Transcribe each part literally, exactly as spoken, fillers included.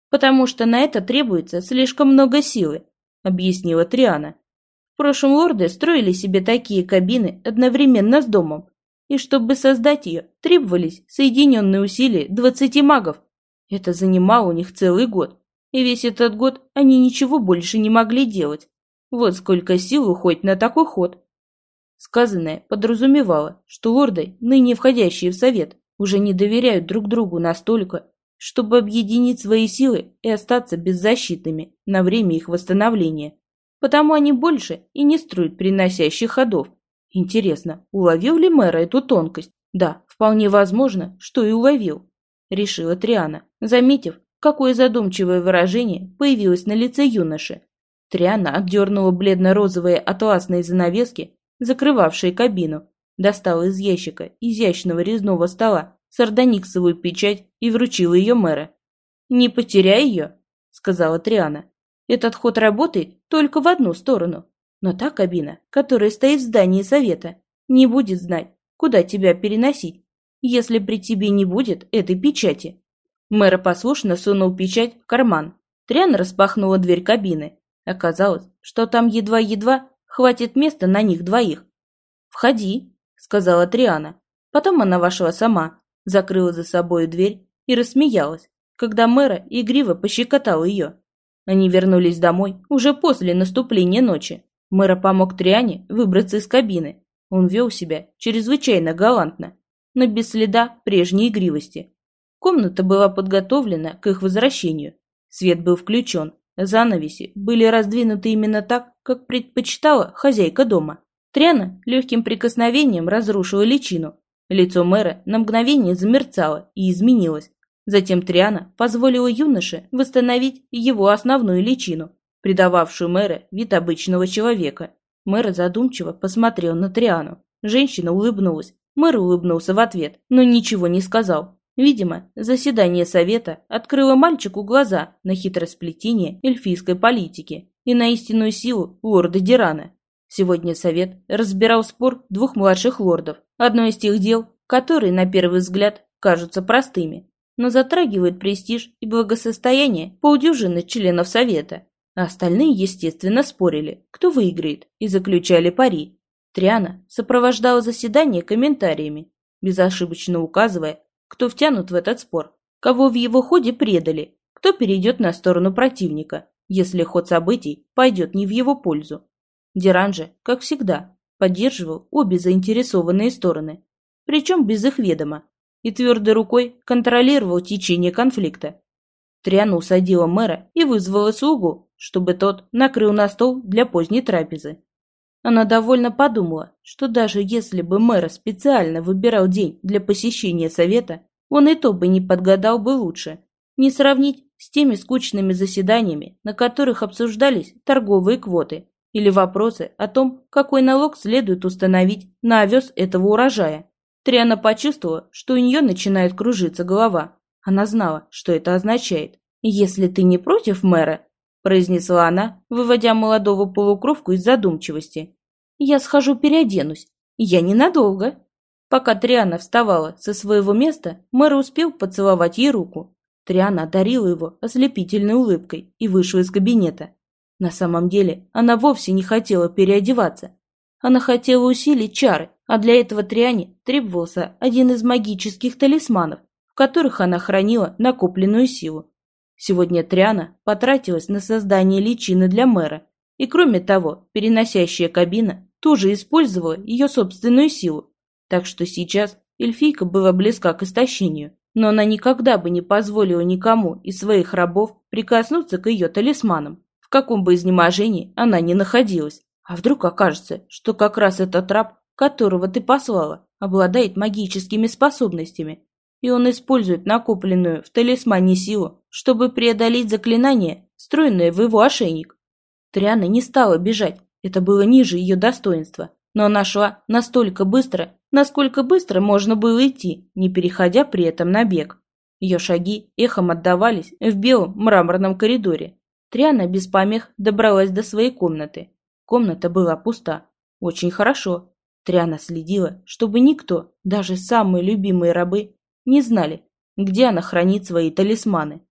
«Потому что на это требуется слишком много силы», — объяснила Триана. «В прошлом лорды строили себе такие кабины одновременно с домом, и чтобы создать ее, требовались соединенные усилия двадцати магов. Это занимало у них целый год, и весь этот год они ничего больше не могли делать. Вот сколько сил уходит на такой ход». Сказанное подразумевало, что лорды, ныне входящие в совет, уже не доверяют друг другу настолько, чтобы объединить свои силы и остаться беззащитными на время их восстановления. Потому они больше и не строят приносящих ходов. Интересно, уловил ли мэр эту тонкость? Да, вполне возможно, что и уловил, решила Триана, заметив, какое задумчивое выражение появилось на лице юноши. Триана отдернула бледно-розовые атласные занавески, закрывавшие кабину, достала из ящика изящного резного стола сардониксовую печать и вручила ее мэра. «Не потеряй ее», — сказала Триана. «Этот ход работает только в одну сторону, но та кабина, которая стоит в здании совета, не будет знать, куда тебя переносить, если при тебе не будет этой печати». Мэр послушно сунул печать в карман. Триана распахнула дверь кабины. Оказалось, что там едва-едва хватит места на них двоих. «Входи», — сказала Триана. Потом она вошла сама, закрыла за собой дверь и рассмеялась, когда мэра игриво пощекотал ее. Они вернулись домой уже после наступления ночи. Мэра помог Триане выбраться из кабины. Он вел себя чрезвычайно галантно, но без следа прежней игривости. Комната была подготовлена к их возвращению. Свет был включен, занавеси были раздвинуты именно так, как предпочитала хозяйка дома. Триана легким прикосновением разрушила личину. Лицо мэра на мгновение замерцало и изменилось. Затем Триана позволила юноше восстановить его основную личину, придававшую мэра вид обычного человека. Мэр задумчиво посмотрел на Триану. Женщина улыбнулась. Мэр улыбнулся в ответ, но ничего не сказал. Видимо, заседание совета открыло мальчику глаза на хитросплетение эльфийской политики и на истинную силу лорда Дирана. Сегодня совет разбирал спор двух младших лордов. Одно из тех дел, которые, на первый взгляд, кажутся простыми, но затрагивают престиж и благосостояние полдюжины членов совета. А остальные, естественно, спорили, кто выиграет, и заключали пари. Триана сопровождала заседание комментариями, безошибочно указывая, кто втянут в этот спор, кого в его ходе предали, кто перейдет на сторону противника, если ход событий пойдет не в его пользу. Диран же, как всегда, поддерживал обе заинтересованные стороны, причем без их ведома, и твердой рукой контролировал течение конфликта. Триана усадила мэра и вызвала слугу, чтобы тот накрыл на стол для поздней трапезы. Она довольно подумала, что даже если бы мэр специально выбирал день для посещения совета, он и то бы не подгадал бы лучше. Не сравнить с теми скучными заседаниями, на которых обсуждались торговые квоты или вопросы о том, какой налог следует установить на овес этого урожая. Триана почувствовала, что у нее начинает кружиться голова. Она знала, что это означает. «Если ты не против мэра», — произнесла она, выводя молодого полукровку из задумчивости, «я схожу переоденусь. Я ненадолго». Пока Триана вставала со своего места, мэр успел поцеловать ей руку. Триана одарила его ослепительной улыбкой и вышла из кабинета. На самом деле она вовсе не хотела переодеваться. Она хотела усилить чары, а для этого Триане требовался один из магических талисманов, в которых она хранила накопленную силу. Сегодня Триана потратилась на создание личины для мэра, и кроме того, переносящая кабина тоже использовала ее собственную силу, так что сейчас эльфийка была близка к истощению, но она никогда бы не позволила никому из своих рабов прикоснуться к ее талисманам, в каком бы изнеможении она ни находилась. А вдруг окажется, что как раз этот раб, которого ты послала, обладает магическими способностями, и он использует накопленную в талисмане силу, чтобы преодолеть заклинание, встроенное в его ошейник. Триана не стала бежать, это было ниже ее достоинства, но она шла настолько быстро, насколько быстро можно было идти, не переходя при этом на бег. Ее шаги эхом отдавались в белом мраморном коридоре. Триана без помех добралась до своей комнаты. Комната была пуста. Очень хорошо. Триана следила, чтобы никто, даже самые любимые рабы, не знали, где она хранит свои талисманы.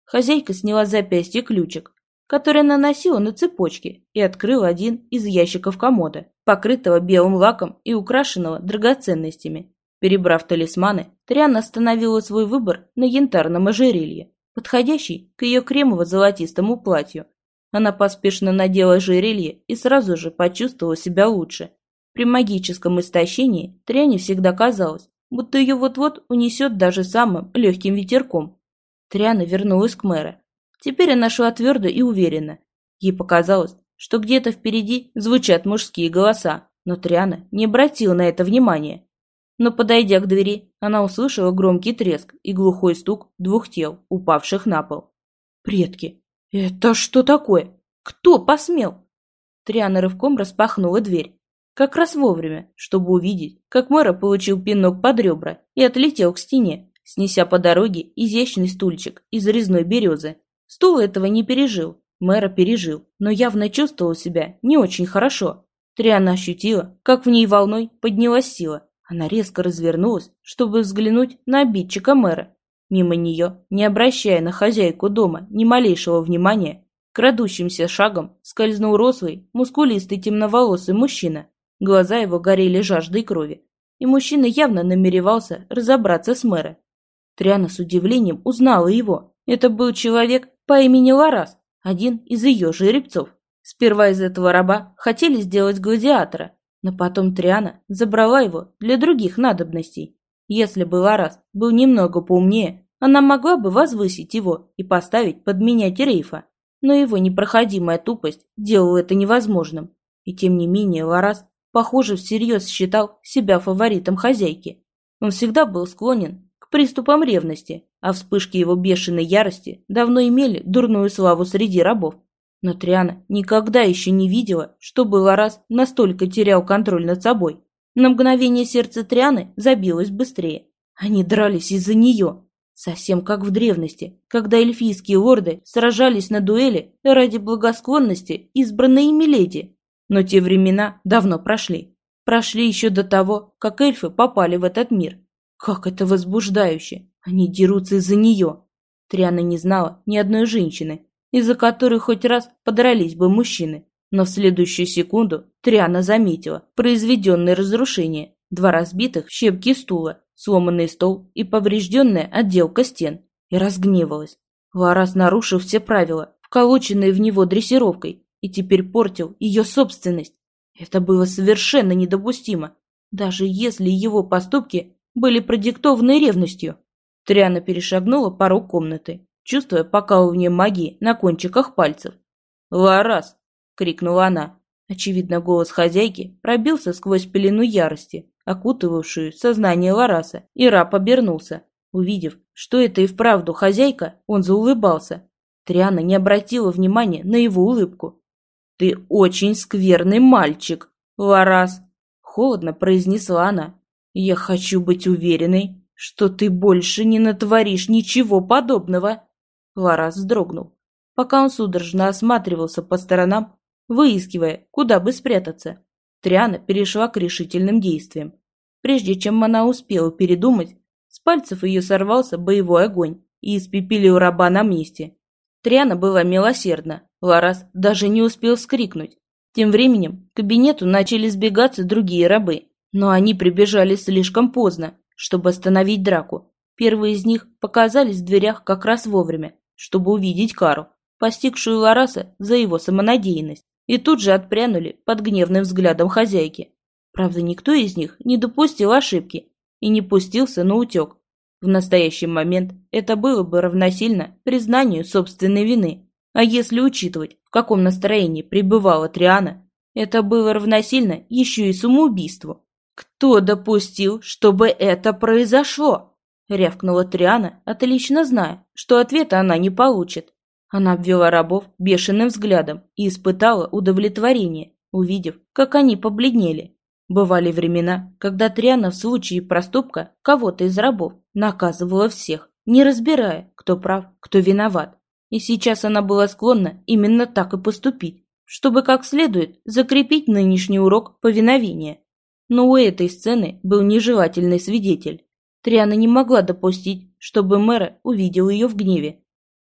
Хозяйка сняла с запястья ключик, который она носила на цепочке, и открыла один из ящиков комода, покрытого белым лаком и украшенного драгоценностями. Перебрав талисманы, Триана остановила свой выбор на янтарном ожерелье, подходящий к ее кремово-золотистому платью. Она поспешно надела ожерелье и сразу же почувствовала себя лучше. При магическом истощении Триане всегда казалось, будто ее вот-вот унесет даже самым легким ветерком. Триана вернулась к Мэра. Теперь она шла твердо и уверенно. Ей показалось, что где-то впереди звучат мужские голоса, но Триана не обратила на это внимания. Но, подойдя к двери, она услышала громкий треск и глухой стук двух тел, упавших на пол. «Предки! Это что такое? Кто посмел?» Триана рывком распахнула дверь. Как раз вовремя, чтобы увидеть, как Мэра получил пинок под ребра и отлетел к стене, снеся по дороге изящный стульчик из резной березы. Стул этого не пережил, Мэра пережил, но явно чувствовал себя не очень хорошо. Триана ощутила, как в ней волной поднялась сила. Она резко развернулась, чтобы взглянуть на обидчика Мэра. Мимо нее, не обращая на хозяйку дома ни малейшего внимания, крадущимся шагом скользнул рослый, мускулистый темноволосый мужчина. Глаза его горели жаждой крови, и мужчина явно намеревался разобраться с Мэром. Триана с удивлением узнала его. Это был человек по имени Ларас, один из ее жеребцов. Сперва из этого раба хотели сделать гладиатора, но потом Триана забрала его для других надобностей. Если бы Ларас был немного поумнее, она могла бы возвысить его и поставить подменять Рейфа, но его непроходимая тупость делала это невозможным. И тем не менее Ларас, похоже, всерьез считал себя фаворитом хозяйки. Он всегда был склонен к приступам ревности, а вспышки его бешеной ярости давно имели дурную славу среди рабов. Но Триана никогда еще не видела, чтобы Ларас настолько терял контроль над собой. На мгновение сердце Трианы забилось быстрее. Они дрались из-за нее. Совсем как в древности, когда эльфийские лорды сражались на дуэли ради благосклонности избранной ими леди. Но те времена давно прошли. Прошли еще до того, как эльфы попали в этот мир. Как это возбуждающе! Они дерутся из-за нее. Триана не знала ни одной женщины, из-за которой хоть раз подрались бы мужчины. Но в следующую секунду Триана заметила произведенное разрушение. Два разбитых в щепки стула, сломанный стол и поврежденная отделка стен. И разгневалась. Ларас нарушил все правила, вколоченные в него дрессировкой, и теперь портил ее собственность. Это было совершенно недопустимо, даже если его поступки были продиктованы ревностью. Триана перешагнула порог комнаты, чувствуя покалывание магии на кончиках пальцев. «Ларас!» — крикнула она. Очевидно, голос хозяйки пробился сквозь пелену ярости, окутывавшую сознание Лараса, и раб обернулся. Увидев, что это и вправду хозяйка, он заулыбался. Триана не обратила внимания на его улыбку. «Ты очень скверный мальчик, Ларас!» — холодно произнесла она. «Я хочу быть уверенной, что ты больше не натворишь ничего подобного!» Ларас вздрогнул, пока он судорожно осматривался по сторонам, выискивая, куда бы спрятаться. Триана перешла к решительным действиям. Прежде чем она успела передумать, с пальцев ее сорвался боевой огонь и испепелил раба на месте. Триана была милосердна, Ларас даже не успел вскрикнуть. Тем временем к кабинету начали сбегаться другие рабы, но они прибежали слишком поздно, чтобы остановить драку. Первые из них показались в дверях как раз вовремя, чтобы увидеть кару, постигшую Лараса за его самонадеянность, и тут же отпрянули под гневным взглядом хозяйки. Правда, никто из них не допустил ошибки и не пустился на утек. В настоящий момент это было бы равносильно признанию собственной вины. А если учитывать, в каком настроении пребывала Триана, это было равносильно еще и самоубийству. «Кто допустил, чтобы это произошло?» — рявкнула Триана, отлично зная, что ответа она не получит. Она обвела рабов бешеным взглядом и испытала удовлетворение, увидев, как они побледнели. Бывали времена, когда Триана в случае проступка кого-то из рабов наказывала всех, не разбирая, кто прав, кто виноват. И сейчас она была склонна именно так и поступить, чтобы как следует закрепить нынешний урок повиновения. Но у этой сцены был нежелательный свидетель. Триана не могла допустить, чтобы Мэра увидел ее в гневе.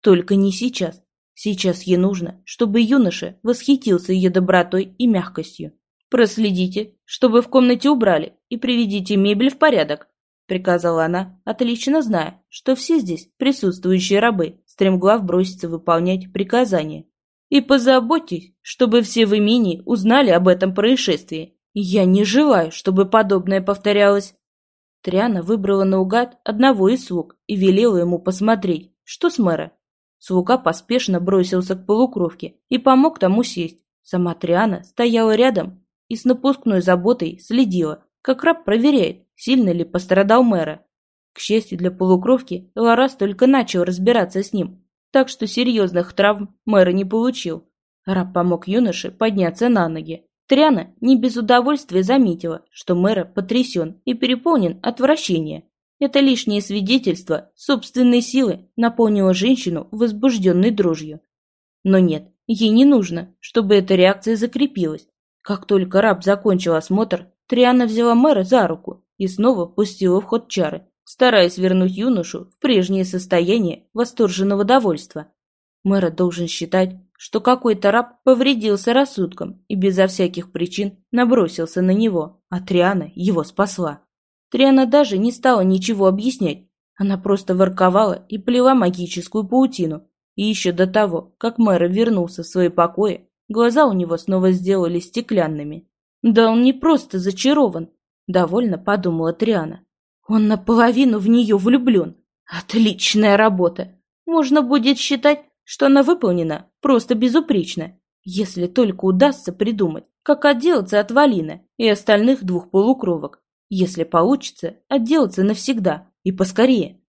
Только не сейчас. Сейчас ей нужно, чтобы юноша восхитился ее добротой и мягкостью. «Проследите, чтобы в комнате убрали, и приведите мебель в порядок», — приказала она, отлично зная, что все здесь присутствующие рабы стремглав бросятся выполнять приказания. «И позаботьтесь, чтобы все в имении узнали об этом происшествии. Я не желаю, чтобы подобное повторялось». Триана выбрала наугад одного из слуг и велела ему посмотреть, что с мэра. Слуга поспешно бросился к полукровке и помог тому сесть. Сама Триана стояла рядом и с напускной заботой следила, как раб проверяет, сильно ли пострадал мэра. К счастью для полукровки, Ларас только начал разбираться с ним, так что серьезных травм мэра не получил. Раб помог юноше подняться на ноги. Триана не без удовольствия заметила, что мэра потрясен и переполнен отвращением. Это лишнее свидетельство собственной силы наполнило женщину возбужденной дрожью. Но нет, ей не нужно, чтобы эта реакция закрепилась. Как только раб закончил осмотр, Триана взяла мэра за руку и снова пустила в ход чары, стараясь вернуть юношу в прежнее состояние восторженного довольства. Мэра должен считать, что какой-то раб повредился рассудком и безо всяких причин набросился на него, а Триана его спасла. Триана даже не стала ничего объяснять, она просто ворковала и плела магическую паутину, и еще до того, как мэр вернулся в свои покои, глаза у него снова сделались стеклянными. «Да он не просто зачарован», — довольно подумала Триана. «Он наполовину в нее влюблен. Отличная работа! Можно будет считать, что она выполнена просто безупречно, если только удастся придумать, как отделаться от Валина и остальных двух полукровок. Если получится, отделаться навсегда и поскорее».